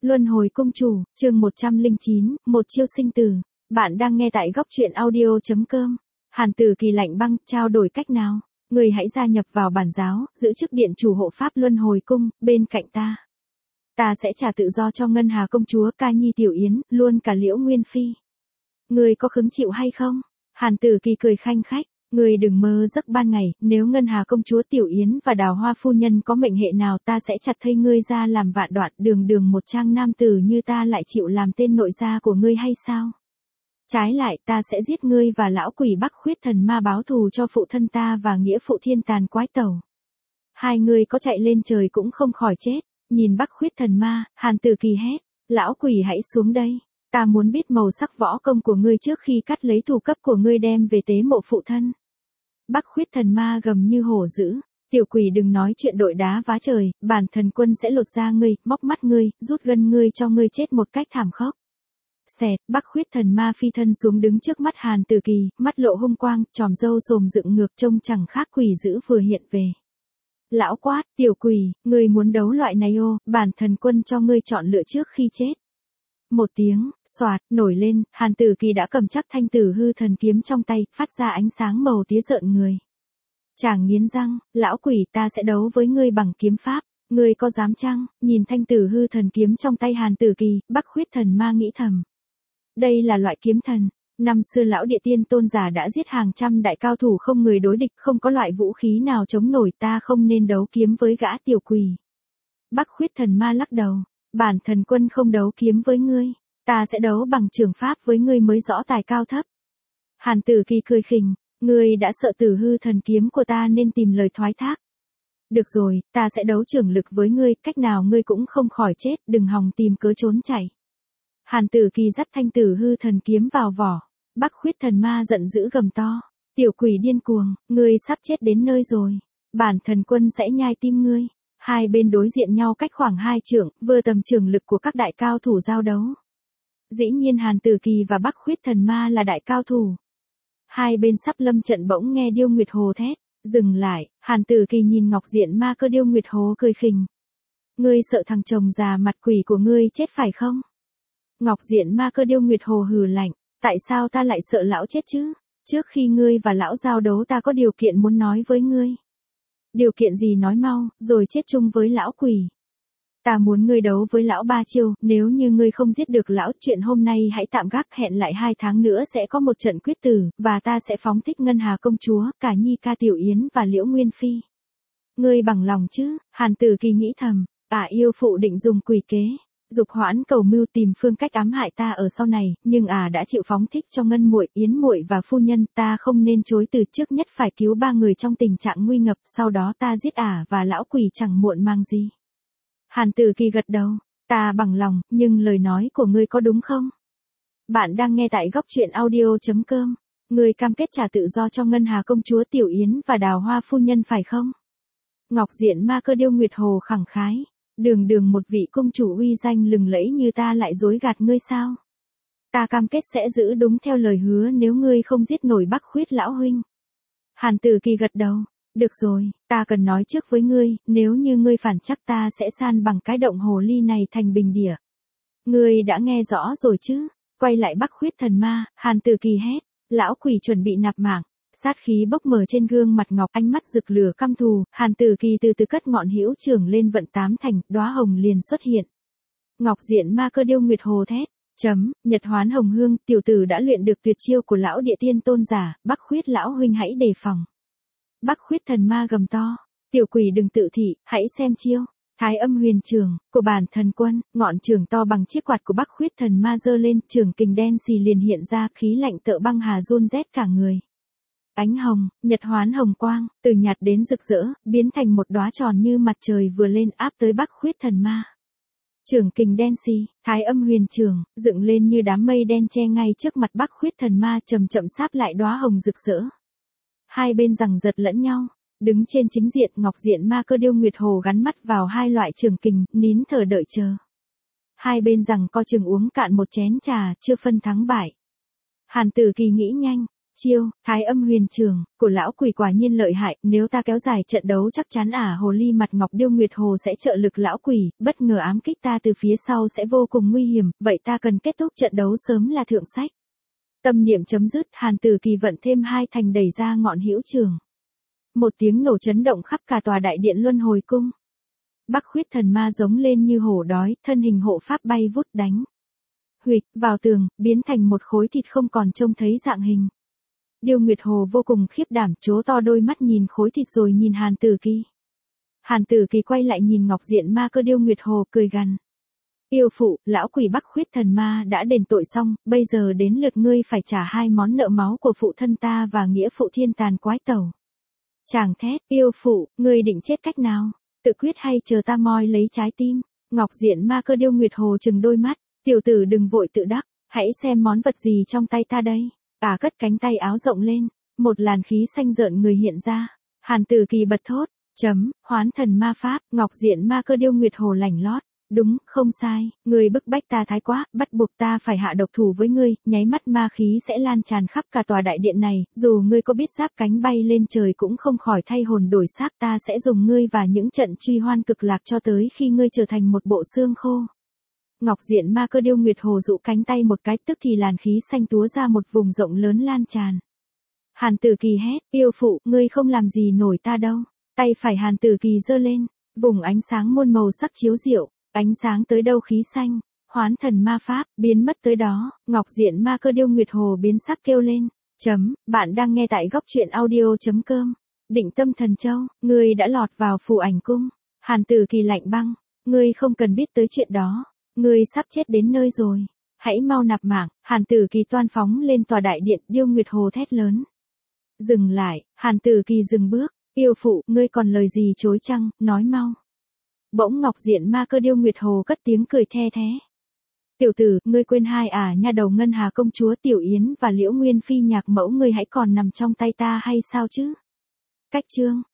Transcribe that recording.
Luân hồi cung chủ, chương 109, một chiêu sinh tử. Bạn đang nghe tại góc truyện audio.com. Hàn Tử Kỳ lạnh băng, trao đổi cách nào? Người hãy gia nhập vào bản giáo, giữ chức điện chủ hộ pháp Luân hồi cung, bên cạnh ta. Ta sẽ trả tự do cho Ngân Hà công chúa, Ca Nhi Tiểu Yến, luôn cả Liễu Nguyên Phi. Người có khứng chịu hay không? Hàn Tử Kỳ cười khanh khách. Người đừng mơ giấc ban ngày, nếu Ngân Hà công chúa Tiểu Yến và Đào Hoa phu nhân có mệnh hệ nào ta sẽ chặt thây ngươi ra làm vạn đoạn, đường một trang nam tử như ta lại chịu làm tên nội gia của ngươi hay sao? Trái lại ta sẽ giết ngươi và lão quỷ Bắc Khuyết Thần Ma báo thù cho phụ thân ta và nghĩa phụ Thiên Tàn Quái Tẩu. Hai người có chạy lên trời cũng không khỏi chết. Nhìn Bắc Khuyết Thần Ma, Hàn Tử Kỳ hét, lão quỷ hãy xuống đây. Ta muốn biết màu sắc võ công của ngươi trước khi cắt lấy thủ cấp của ngươi đem về tế mộ phụ thân. Bắc Khuyết Thần Ma gầm như hổ dữ, tiểu quỷ đừng nói chuyện đội đá vá trời, bản thần quân sẽ lột da ngươi, móc mắt ngươi, rút gân ngươi cho ngươi chết một cách thảm khốc. Xẹt, Bắc Khuyết Thần Ma phi thân xuống đứng trước mắt Hàn Tử Kỳ, mắt lộ hung quang, tròm râu xồm dựng ngược trông chẳng khác quỷ dữ vừa hiện về. Lão quát, tiểu quỷ, ngươi muốn đấu loại này ô, bản thần quân cho ngươi chọn lựa trước khi chết. Một tiếng, xoạt, nổi lên, Hàn Tử Kỳ đã cầm chắc thanh tử hư thần kiếm trong tay, phát ra ánh sáng màu tía rợn người. Chàng nghiến răng, lão quỷ ta sẽ đấu với ngươi bằng kiếm pháp, ngươi có dám chăng? Nhìn thanh tử hư thần kiếm trong tay Hàn Tử Kỳ, Bắc Khuyết Thần Ma nghĩ thầm. Đây là loại kiếm thần, năm xưa lão địa tiên tôn giả đã giết hàng trăm đại cao thủ không người đối địch, không có loại vũ khí nào chống nổi, ta không nên đấu kiếm với gã tiểu quỷ. Bắc Khuyết Thần Ma lắc đầu. Bản thần quân không đấu kiếm với ngươi, ta sẽ đấu bằng trường pháp với ngươi mới rõ tài cao thấp. Hàn Tử Kỳ cười khỉnh, ngươi đã sợ tử hư thần kiếm của ta nên tìm lời thoái thác. Được rồi, ta sẽ đấu trường lực với ngươi, cách nào ngươi cũng không khỏi chết, đừng hòng tìm cớ trốn chạy. Hàn Tử Kỳ dắt thanh tử hư thần kiếm vào vỏ, Bắc Khuyết Thần Ma giận dữ gầm to, tiểu quỷ điên cuồng, ngươi sắp chết đến nơi rồi, bản thần quân sẽ nhai tim ngươi. Hai bên đối diện nhau cách khoảng 2 trượng, vừa tầm trường lực của các đại cao thủ giao đấu. Dĩ nhiên Hàn Tử Kỳ và Bắc Khuyết Thần Ma là đại cao thủ. Hai bên sắp lâm trận bỗng nghe Điêu Nguyệt Hồ thét, dừng lại, Hàn Tử Kỳ nhìn Ngọc Diện Ma Cơ Điêu Nguyệt Hồ cười khỉnh. Ngươi sợ thằng chồng già mặt quỷ của ngươi chết phải không? Ngọc Diện Ma Cơ Điêu Nguyệt Hồ hừ lạnh, tại sao ta lại sợ lão chết chứ? Trước khi ngươi và lão giao đấu ta có điều kiện muốn nói với ngươi. Điều kiện gì nói mau, rồi chết chung với lão quỷ. Ta muốn ngươi đấu với lão 3 chiêu, nếu như ngươi không giết được lão, chuyện hôm nay hãy tạm gác, hẹn lại 2 tháng nữa sẽ có một trận quyết tử, và ta sẽ phóng thích Ngân Hà công chúa, Cả Nhi Ca Tiểu Yến và Liễu Nguyên Phi. Ngươi bằng lòng chứ? Hàn Tử Kỳ nghĩ thầm, yêu phụ định dùng quỷ kế, dục hoãn cầu mưu tìm phương cách ám hại ta ở sau này, nhưng đã chịu phóng thích cho Ngân muội, Yến muội và phu nhân, ta không nên chối từ, trước nhất phải cứu 3 người trong tình trạng nguy ngập, sau đó ta giết và lão quỷ chẳng muộn màng gì. Hàn Tử Kỳ gật đầu, ta bằng lòng, nhưng lời nói của ngươi có đúng không? Bạn đang nghe tại góc truyện audio.com. Ngươi cam kết trả tự do cho Ngân Hà công chúa Tiểu Yến và Đào Hoa phu nhân phải không? Ngọc Diện Ma Cơ Điêu Nguyệt Hồ khẳng khái. Đường một vị công chủ uy danh lừng lẫy như ta lại dối gạt ngươi sao? Ta cam kết sẽ giữ đúng theo lời hứa nếu ngươi không giết nổi Bắc Khuyết lão huynh. Hàn Tử Kỳ gật đầu, được rồi, ta cần nói trước với ngươi, nếu như ngươi phản chắc ta sẽ san bằng cái động hồ ly này thành bình địa. Ngươi đã nghe rõ rồi chứ? Quay lại Bắc Khuyết Thần Ma, Hàn Tử Kỳ hét, lão quỷ chuẩn bị nạp mạng. Sát khí bốc mờ trên gương mặt ngọc, ánh mắt rực lửa căm thù, Hàn Tử Kỳ từ từ cất ngọn hữu trường lên vận 8 thành, đóa hồng liền xuất hiện. Ngọc Diện Ma Cơ Điêu Nguyệt Hồ thét, Nhật Hoán Hồng Hương, tiểu tử đã luyện được tuyệt chiêu của lão địa tiên tôn giả, Bắc Khuyết lão huynh hãy đề phòng. Bắc Khuyết Thần Ma gầm to, tiểu quỷ đừng tự thị, hãy xem chiêu. Thái Âm Huyền Trường của bản thần quân, ngọn trường to bằng chiếc quạt của Bắc Khuyết Thần Ma giơ lên, trường kình đen xì liền hiện ra, khí lạnh tợ băng hà run rét cả người. Ánh hồng, Nhật Hoán hồng quang, từ nhạt đến rực rỡ, biến thành một đóa tròn như mặt trời vừa lên áp tới Bắc Khuyết Thần Ma. Trường kình đen xì, Thái Âm Huyền Trường, dựng lên như đám mây đen che ngay trước mặt Bắc Khuyết Thần Ma, chậm chậm sáp lại đóa hồng rực rỡ. Hai bên giằng giật lẫn nhau, đứng trên chính diện, Ngọc Diện Ma Cơ Điêu Nguyệt Hồ gắn mắt vào hai loại trường kình, nín thở đợi chờ. Hai bên giằng co chừng uống cạn một chén trà, chưa phân thắng bại. Hàn Tử Kỳ nghĩ nhanh. Chiêu, Thái Âm Huyền Trường, của lão quỷ quả nhiên lợi hại, nếu ta kéo dài trận đấu chắc chắn hồ ly mặt ngọc điêu nguyệt hồ sẽ trợ lực lão quỷ, bất ngờ ám kích ta từ phía sau sẽ vô cùng nguy hiểm, vậy ta cần kết thúc trận đấu sớm là thượng sách. Tâm niệm chấm dứt, Hàn Tử Kỳ vận thêm 2 thành đẩy ra ngọn hữu trường. Một tiếng nổ chấn động khắp cả tòa đại điện luân hồi cung. Bắc Khuyết thần ma giống lên như hổ đói, thân hình hộ pháp bay vút đánh. Huỵch, vào tường, biến thành một khối thịt không còn trông thấy dạng hình. Điêu Nguyệt Hồ vô cùng khiếp đảm, trố to đôi mắt nhìn khối thịt rồi nhìn Hàn Tử Kỳ. Hàn Tử Kỳ quay lại nhìn Ngọc Diện Ma Cơ Điêu Nguyệt Hồ cười gằn. Yêu phụ, lão quỷ Bắc Khuyết thần ma đã đền tội xong, bây giờ đến lượt ngươi phải trả 2 món nợ máu của phụ thân ta và nghĩa phụ thiên tàn quái tẩu. Chàng thét, yêu phụ, ngươi định chết cách nào? Tự quyết hay chờ ta moi lấy trái tim? Ngọc Diện Ma Cơ Điêu Nguyệt Hồ trừng đôi mắt, tiểu tử đừng vội tự đắc, hãy xem món vật gì trong tay ta đây. Cất cánh tay áo rộng lên, một làn khí xanh rợn người hiện ra. Hàn Tử Kỳ bật thốt, hoán thần ma pháp, Ngọc Diện Ma Cơ Điêu Nguyệt Hồ lảnh lót. Đúng, không sai, ngươi bức bách ta thái quá, bắt buộc ta phải hạ độc thủ với ngươi, nháy mắt ma khí sẽ lan tràn khắp cả tòa đại điện này, dù ngươi có biết giáp cánh bay lên trời cũng không khỏi thay hồn đổi xác, ta sẽ dùng ngươi và những trận truy hoan cực lạc cho tới khi ngươi trở thành một bộ xương khô. Ngọc Diện Ma Cơ Điêu Nguyệt Hồ dụ cánh tay một cái, tức thì làn khí xanh túa ra một vùng rộng lớn lan tràn. Hàn Tử Kỳ hét, yêu phụ, ngươi không làm gì nổi ta đâu. Tay phải Hàn Tử Kỳ giơ lên, vùng ánh sáng muôn màu sắc chiếu diệu, ánh sáng tới đâu khí xanh, hoán thần ma pháp, biến mất tới đó. Ngọc Diện Ma Cơ Điêu Nguyệt Hồ biến sắc kêu lên. Bạn đang nghe tại goctruyện.audio.com. Định Tâm Thần Châu, ngươi đã lọt vào phù ảnh cung. Hàn Tử Kỳ lạnh băng, ngươi không cần biết tới chuyện đó. Ngươi sắp chết đến nơi rồi. Hãy mau nạp mạng. Hàn Tử Kỳ toan phóng lên tòa đại điện, Điêu Nguyệt Hồ thét lớn. Dừng lại, Hàn Tử Kỳ dừng bước. Yêu phụ, ngươi còn lời gì chối chăng, nói mau. Bỗng Ngọc Diện Ma Cơ Điêu Nguyệt Hồ cất tiếng cười the thế. Tiểu tử, ngươi quên hai nha đầu Ngân Hà công chúa Tiểu Yến và Liễu Nguyên Phi nhạc mẫu ngươi hãy còn nằm trong tay ta hay sao chứ? Cách chương.